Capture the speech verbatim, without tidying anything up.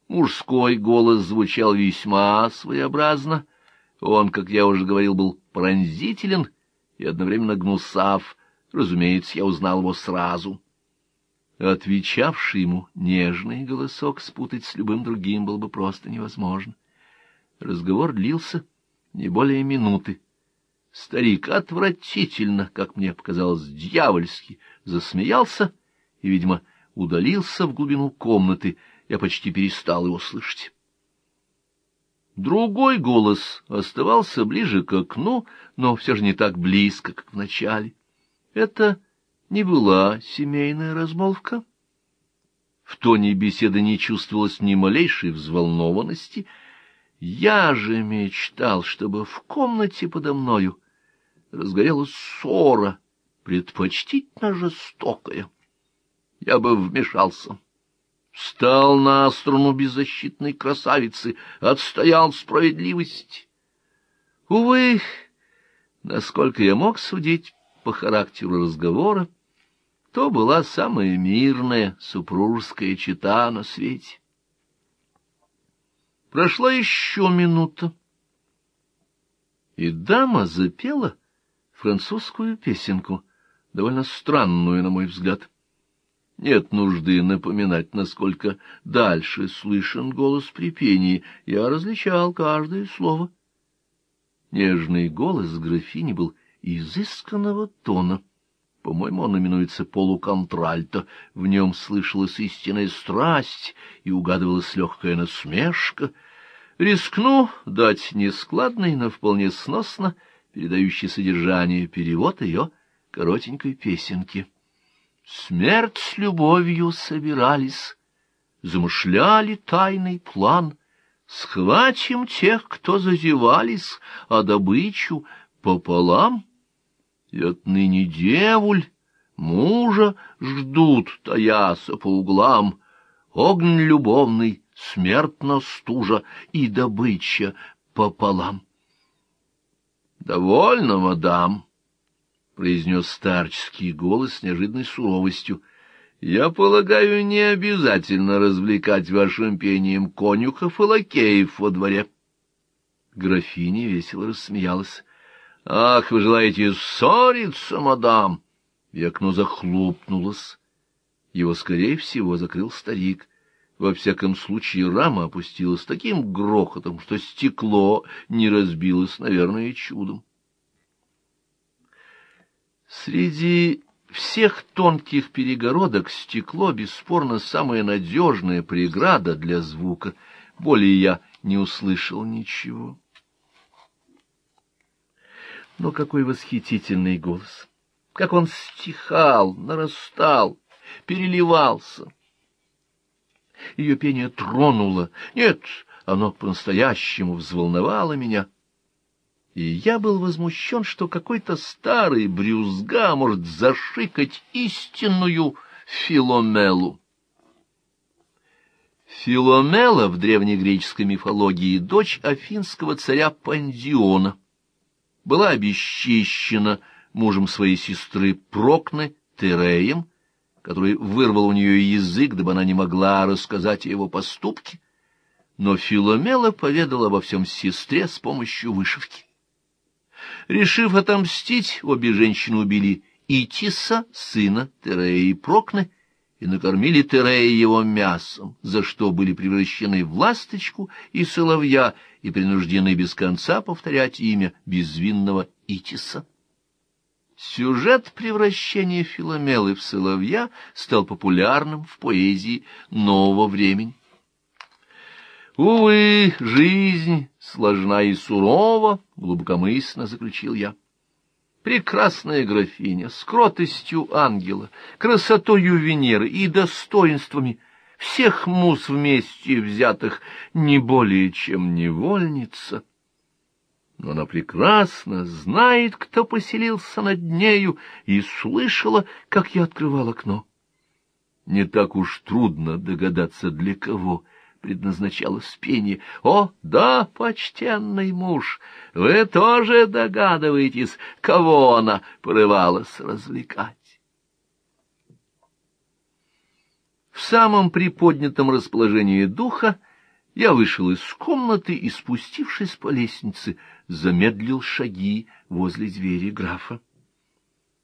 Мужской голос звучал весьма своеобразно. Он, как я уже говорил, был пронзителен и одновременно гнусав. Разумеется, я узнал его сразу. Отвечавший ему нежный голосок спутать с любым другим было бы просто невозможно. Разговор длился не более минуты. Старик отвратительно, как мне показалось, дьявольски засмеялся и, видимо, удалился в глубину комнаты. Я почти перестал его слышать. Другой голос оставался ближе к окну, но все же не так близко, как в начале. Это не была семейная размолвка. В тоне беседы не чувствовалось ни малейшей взволнованности. Я же мечтал, чтобы в комнате подо мною разгорелась ссора, предпочтительно жестокая. Я бы вмешался. Встал на сторону беззащитной красавицы, отстоял справедливость. Увы, насколько я мог судить по характеру разговора, то была самая мирная супружеская чета на свете. Прошла еще минута, и дама запела французскую песенку, довольно странную, на мой взгляд. Нет нужды напоминать, насколько дальше слышен голос при пении. Я различал каждое слово. Нежный голос графини был изысканного тона. По-моему, он именуется полуконтральто. В нем слышалась истинная страсть и угадывалась легкая насмешка. Рискну дать нескладный, но вполне сносно передающий содержание перевод ее коротенькой песенки. Смерть с любовью собирались, замышляли тайный план. Схватим тех, кто зазевались, а добычу пополам. И отныне девуль мужа ждут, таяся по углам. Огонь любовный, смертно стужа, и добыча пополам. — Довольно, мадам, — произнес старческий голос с неожиданной суровостью. — Я полагаю, не обязательно развлекать вашим пением конюхов и лакеев во дворе. Графиня весело рассмеялась. — Ах, вы желаете ссориться, мадам? И окно захлопнулось. Его, скорее всего, закрыл старик. Во всяком случае, рама опустилась таким грохотом, что стекло не разбилось, наверное, чудом. Среди всех тонких перегородок стекло, бесспорно, самая надежная преграда для звука. Более я не услышал ничего. Но какой восхитительный голос! Как он стихал, нарастал, переливался! Ее пение тронуло. Нет, оно по-настоящему взволновало меня. И я был возмущен, что какой-то старый брюзга может зашикать истинную Филомелу. Филомела в древнегреческой мифологии — дочь афинского царя Пандиона. Была обесчищена мужем своей сестры Прокны Тереем, который вырвал у нее язык, дабы она не могла рассказать о его поступке. Но Филомела поведала обо всем сестре с помощью вышивки. Решив отомстить, обе женщины убили Итиса, сына Тереи и Прокны, и накормили Терея его мясом, за что были превращены в ласточку и соловья и принуждены без конца повторять имя безвинного Итиса. Сюжет превращения Филомелы в соловья стал популярным в поэзии нового времени. Увы, жизнь сложна и сурова, глубокомысленно заключил я. Прекрасная графиня, с кротостью ангела, красотою Венеры и достоинствами всех муз вместе взятых не более чем невольница. Но она прекрасно знает, кто поселился над нею, и слышала, как я открывал окно. Не так уж трудно догадаться, для кого предназначалось пение. О, да, почтенный муж, вы тоже догадываетесь, кого она порывалась развлекать. В самом приподнятом расположении духа Я вышел из комнаты и, спустившись по лестнице, замедлил шаги возле двери графа.